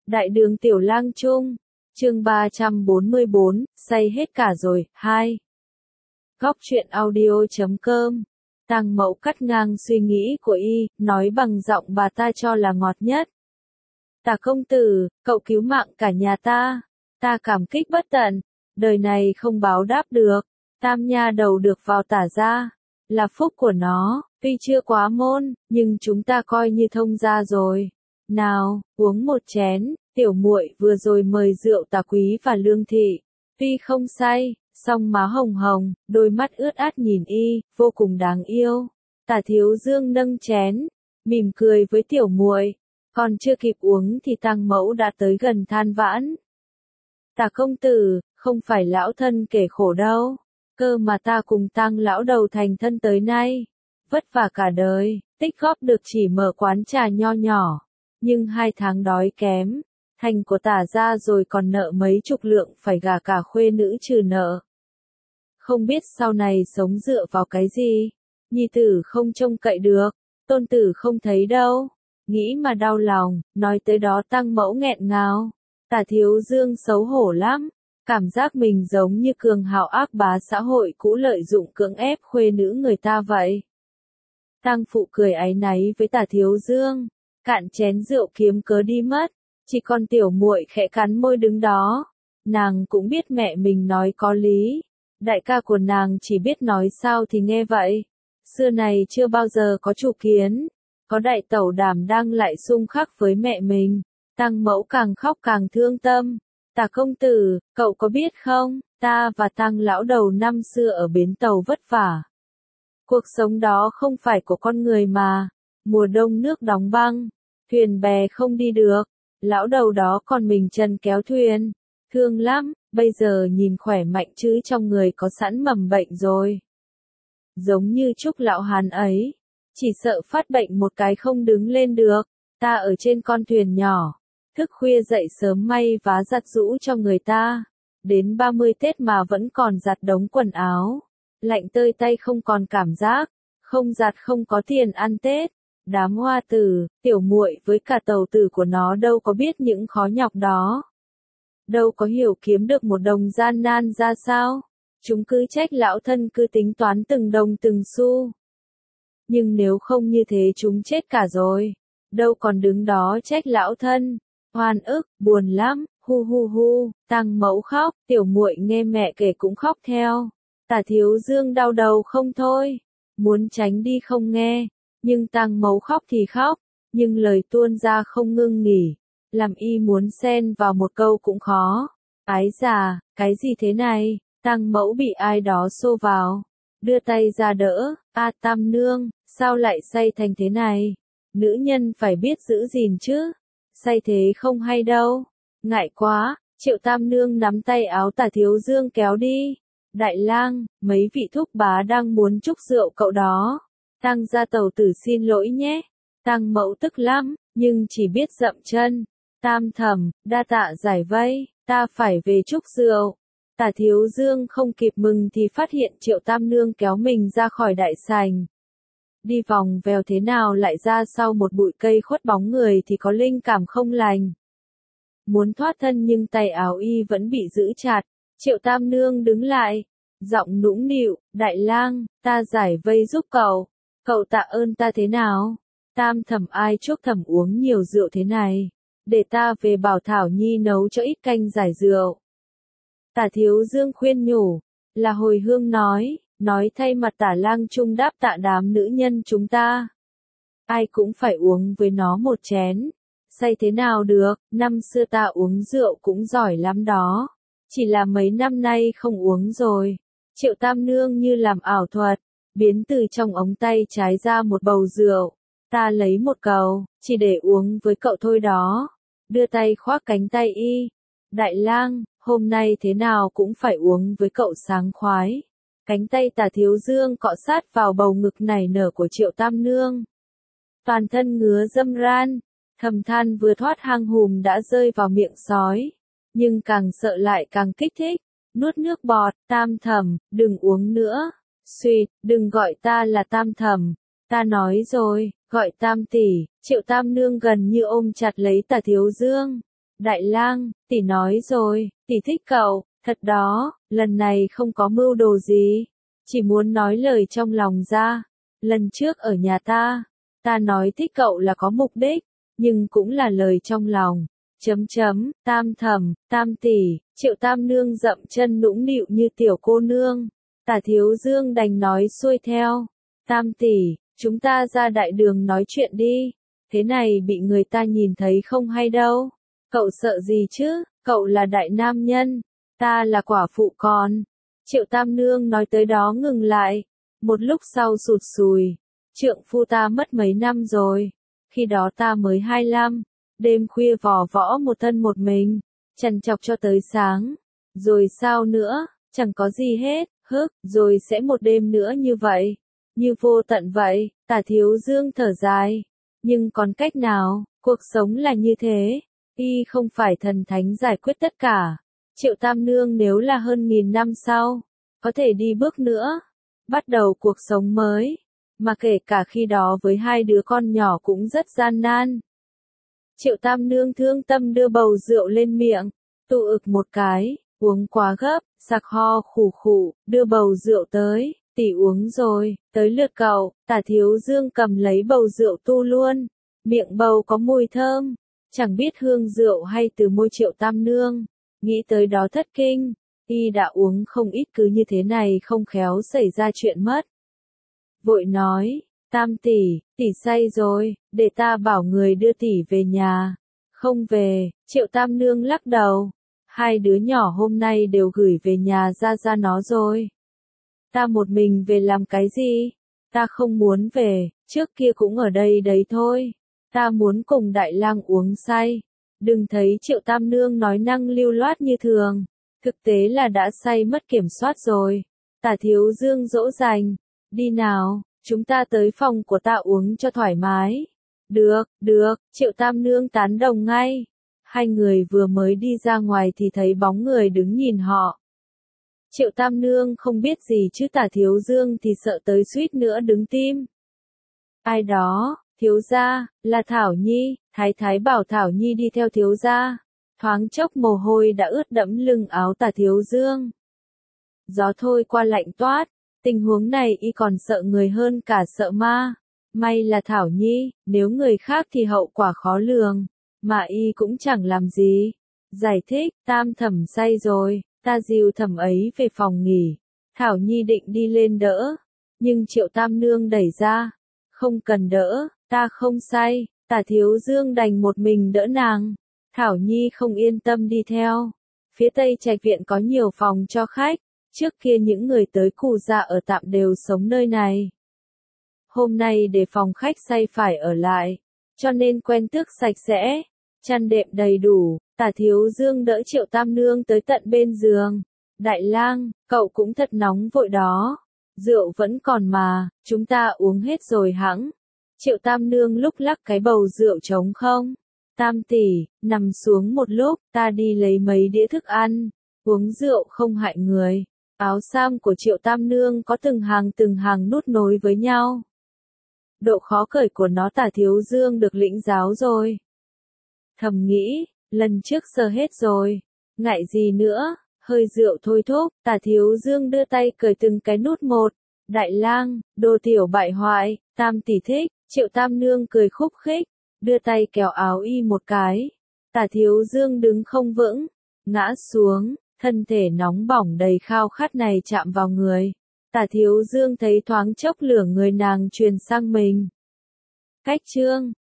Đại đường Tiểu Lang Trung, chương 344, say hết cả rồi, 2. Góc truyện audio.com. Tang Mẫu cắt ngang suy nghĩ của y, nói bằng giọng bà ta cho là ngọt nhất. Tả công tử, cậu cứu mạng cả nhà ta cảm kích bất tận, đời này không báo đáp được, tam nha đầu được vào Tả gia, là phúc của nó, tuy chưa quá môn, nhưng chúng ta coi như thông gia rồi. Nào, uống một chén, tiểu muội vừa rồi mời rượu Tả quý và Lương thị, tuy không say, song má hồng hồng, đôi mắt ướt át nhìn y, vô cùng đáng yêu. Tả Thiếu Dương nâng chén, mỉm cười với tiểu muội, còn chưa kịp uống thì Tang Mẫu đã tới gần than vãn. Tả công tử, không phải lão thân kể khổ đâu, cơ mà ta cùng Tang lão đầu thành thân tới nay, vất vả cả đời, tích góp được chỉ mở quán trà nho nhỏ, nhưng 2 tháng đói kém, thành của Tả gia rồi còn nợ mấy chục lượng phải gả cả khuê nữ trừ nợ. Không biết sau này sống dựa vào cái gì, nhi tử không trông cậy được, tôn tử không thấy đâu, nghĩ mà đau lòng, nói tới đó Tang Mẫu nghẹn ngào. Tả Thiếu Dương xấu hổ lắm, cảm giác mình giống như cường hào ác bá xã hội cũ lợi dụng cưỡng ép khuê nữ người ta vậy. Tang phụ cười áy náy với Tả Thiếu Dương, cạn chén rượu kiếm cớ đi mất, chỉ còn tiểu muội khẽ cắn môi đứng đó. Nàng cũng biết mẹ mình nói có lý, đại ca của nàng chỉ biết nói sao thì nghe vậy. Xưa này chưa bao giờ có chủ kiến, có đại tẩu đảm đang lại xung khắc với mẹ mình. Tang Mẫu càng khóc càng thương tâm. Tả công tử, cậu có biết không, ta và Tang lão đầu năm xưa ở bến tàu vất vả. Cuộc sống đó không phải của con người mà, mùa đông nước đóng băng, thuyền bè không đi được, lão đầu đó còn mình chân kéo thuyền, thương lắm, bây giờ nhìn khỏe mạnh chứ trong người có sẵn mầm bệnh rồi. Giống như Trúc lão hán ấy, chỉ sợ phát bệnh một cái không đứng lên được, ta ở trên con thuyền nhỏ. Thức khuya dậy sớm may vá giặt giũ cho người ta, đến 30 Tết mà vẫn còn giặt đống quần áo, lạnh tơi tay không còn cảm giác, không giặt không có tiền ăn Tết. Đám hoa tử, tiểu muội với cả tàu tử của nó đâu có biết những khó nhọc đó, đâu có hiểu kiếm được một đồng gian nan ra sao, chúng cứ trách lão thân cứ tính toán từng đồng từng xu. Nhưng nếu không như thế chúng chết cả rồi, đâu còn đứng đó trách lão thân. Oan ức, buồn lắm, hu hu hu, Tang Mẫu khóc, tiểu muội nghe mẹ kể cũng khóc theo. Tả Thiếu Dương đau đầu không thôi, muốn tránh đi không nghe, nhưng Tang Mẫu khóc thì khóc, nhưng lời tuôn ra không ngưng nghỉ, làm y muốn xen vào một câu cũng khó. Ái già, cái gì thế này? Tang Mẫu bị ai đó xô vào, đưa tay ra đỡ, Tam nương, sao lại say thành thế này? Nữ nhân phải biết giữ gìn chứ. Say thế không hay đâu, ngại quá, Triệu Tam nương nắm tay áo Tả Thiếu Dương kéo đi. Đại lang, mấy vị thúc bá đang muốn chúc rượu cậu đó. Tang gia tàu tử xin lỗi nhé. Tang Mẫu tức lắm, nhưng chỉ biết dậm chân. Tam thẩm, đa tạ giải vây, ta phải về chúc rượu. Tả Thiếu Dương không kịp mừng thì phát hiện Triệu Tam nương kéo mình ra khỏi đại sảnh. Đi vòng vèo thế nào lại ra sau một bụi cây khuất bóng người thì có linh cảm không lành. Muốn thoát thân nhưng tay áo y vẫn bị giữ chặt, Triệu Tam nương đứng lại, giọng nũng nịu, đại lang, ta giải vây giúp cậu tạ ơn ta thế nào? Tam thẩm ai chuốc thẩm uống nhiều rượu thế này, để ta về bảo Thảo Nhi nấu cho ít canh giải rượu. Tả Thiếu Dương khuyên nhủ, là hồi hương nói thay mặt Tả Lang Trung đáp tạ đám nữ nhân chúng ta. Ai cũng phải uống với nó một chén. Say thế nào được, năm xưa ta uống rượu cũng giỏi lắm đó. Chỉ là mấy năm nay không uống rồi. Triệu Tam nương như làm ảo thuật, biến từ trong ống tay trái ra một bầu rượu. Ta lấy một cầu, chỉ để uống với cậu thôi đó. Đưa tay khoác cánh tay y. Đại lang, hôm nay thế nào cũng phải uống với cậu sáng khoái. Cánh tay Tả Thiếu Dương cọ sát vào bầu ngực nảy nở của Triệu Tam nương. Toàn thân ngứa râm ran, thầm than vừa thoát hang hùm đã rơi vào miệng sói. Nhưng càng sợ lại càng kích thích, nuốt nước bọt, Tam thẩm, đừng uống nữa. Xuyệt, đừng gọi ta là Tam thẩm, ta nói rồi, gọi Tam tỷ. Triệu Tam nương gần như ôm chặt lấy Tả Thiếu Dương. Đại lang, tỷ nói rồi, tỷ thích cậu, thật đó, lần này không có mưu đồ gì, chỉ muốn nói lời trong lòng ra. Lần trước ở nhà ta nói thích cậu là có mục đích, nhưng cũng là lời trong lòng. Tam thẩm, tam tỷ, Triệu Tam nương dậm chân nũng nịu như tiểu cô nương. Tả Thiếu Dương đành nói xuôi theo. Tam tỷ, chúng ta ra đại đường nói chuyện đi. Thế này bị người ta nhìn thấy không hay đâu. Cậu sợ gì chứ, cậu là đại nam nhân, ta là quả phụ con. Triệu Tam nương nói tới đó ngừng lại. Một lúc sau sụt sùi. Trượng phu ta mất mấy năm rồi. Khi đó ta mới 25. Đêm khuya vò võ một thân một mình. Trằn trọc cho tới sáng. Rồi sao nữa, chẳng có gì hết. Rồi sẽ một đêm nữa như vậy. Như vô tận vậy. Tả Thiếu Dương thở dài. Nhưng còn cách nào, cuộc sống là như thế. Y không phải thần thánh giải quyết tất cả. Triệu Tam nương nếu là hơn 1000 năm sau, có thể đi bước nữa, bắt đầu cuộc sống mới, mà kể cả khi đó với 2 đứa con nhỏ cũng rất gian nan. Triệu Tam nương thương tâm đưa bầu rượu lên miệng, tụ ực một cái, uống quá gấp, sặc ho khủ khủ, đưa bầu rượu tới, tỷ uống rồi, tới lượt cậu. Tả Thiếu Dương cầm lấy bầu rượu tu luôn, miệng bầu có mùi thơm, chẳng biết hương rượu hay từ môi Triệu Tam nương. Nghĩ tới đó thất kinh, y đã uống không ít, cứ như thế này không khéo xảy ra chuyện mất. Vội nói, Tam tỷ, tỷ say rồi, để ta bảo người đưa tỷ về nhà. Không về, Triệu Tam nương lắc đầu. 2 đứa nhỏ hôm nay đều gửi về nhà ra nó rồi. Ta một mình về làm cái gì? Ta không muốn về, trước kia cũng ở đây đấy thôi. Ta muốn cùng đại lang uống say. Đừng thấy Triệu Tam nương nói năng lưu loát như thường, thực tế là đã say mất kiểm soát rồi. Tả Thiếu Dương dỗ dành, đi nào, chúng ta tới phòng của ta uống cho thoải mái. Được, Triệu Tam nương tán đồng ngay. 2 người vừa mới đi ra ngoài thì thấy bóng người đứng nhìn họ. Triệu Tam nương không biết gì chứ Tả Thiếu Dương thì sợ tới suýt nữa đứng tim. Ai đó? Thiếu gia, là Thảo Nhi. Thái thái bảo Thảo Nhi đi theo thiếu gia. Thoáng chốc mồ hôi đã ướt đẫm lưng áo Tả Thiếu Dương. Gió thôi qua lạnh toát, tình huống này y còn sợ người hơn cả sợ ma. May là Thảo Nhi, nếu người khác thì hậu quả khó lường, mà y cũng chẳng làm gì. Giải thích, Tam thẩm say rồi, ta dìu thẩm ấy về phòng nghỉ. Thảo Nhi định đi lên đỡ, nhưng Triệu Tam nương đẩy ra. Không cần đỡ, ta không say. Tả Thiếu Dương đành một mình đỡ nàng. Thảo Nhi không yên tâm đi theo. Phía Tây Trạch viện có nhiều phòng cho khách. Trước kia những người tới Cù Gia ở tạm đều sống nơi này. Hôm nay để phòng khách say phải ở lại, cho nên quen tước sạch sẽ, chăn đệm đầy đủ. Tả Thiếu Dương đỡ Triệu Tam nương tới tận bên giường. Đại lang, cậu cũng thật nóng vội đó. Rượu vẫn còn mà, chúng ta uống hết rồi hẵng. Triệu Tam nương lúc lắc cái bầu rượu trống không. Tam tỷ, nằm xuống một lúc, ta đi lấy mấy đĩa thức ăn. Uống rượu không hại người. Áo sam của Triệu Tam nương có từng hàng nút nối với nhau. Độ khó cởi của nó Tả Thiếu Dương được lĩnh giáo rồi. Thầm nghĩ, lần trước sờ hết rồi, ngại gì nữa, hơi rượu thôi thúc. Tả Thiếu Dương đưa tay cởi từng cái nút một. Đại lang, đồ tiểu bại hoại, Tam tỷ thích. Triệu Tam nương cười khúc khích, đưa tay kéo áo y một cái. Tả Thiếu Dương đứng không vững, ngã xuống, thân thể nóng bỏng đầy khao khát này chạm vào người. Tả Thiếu Dương thấy thoáng chốc lửa người nàng truyền sang mình. Cách chương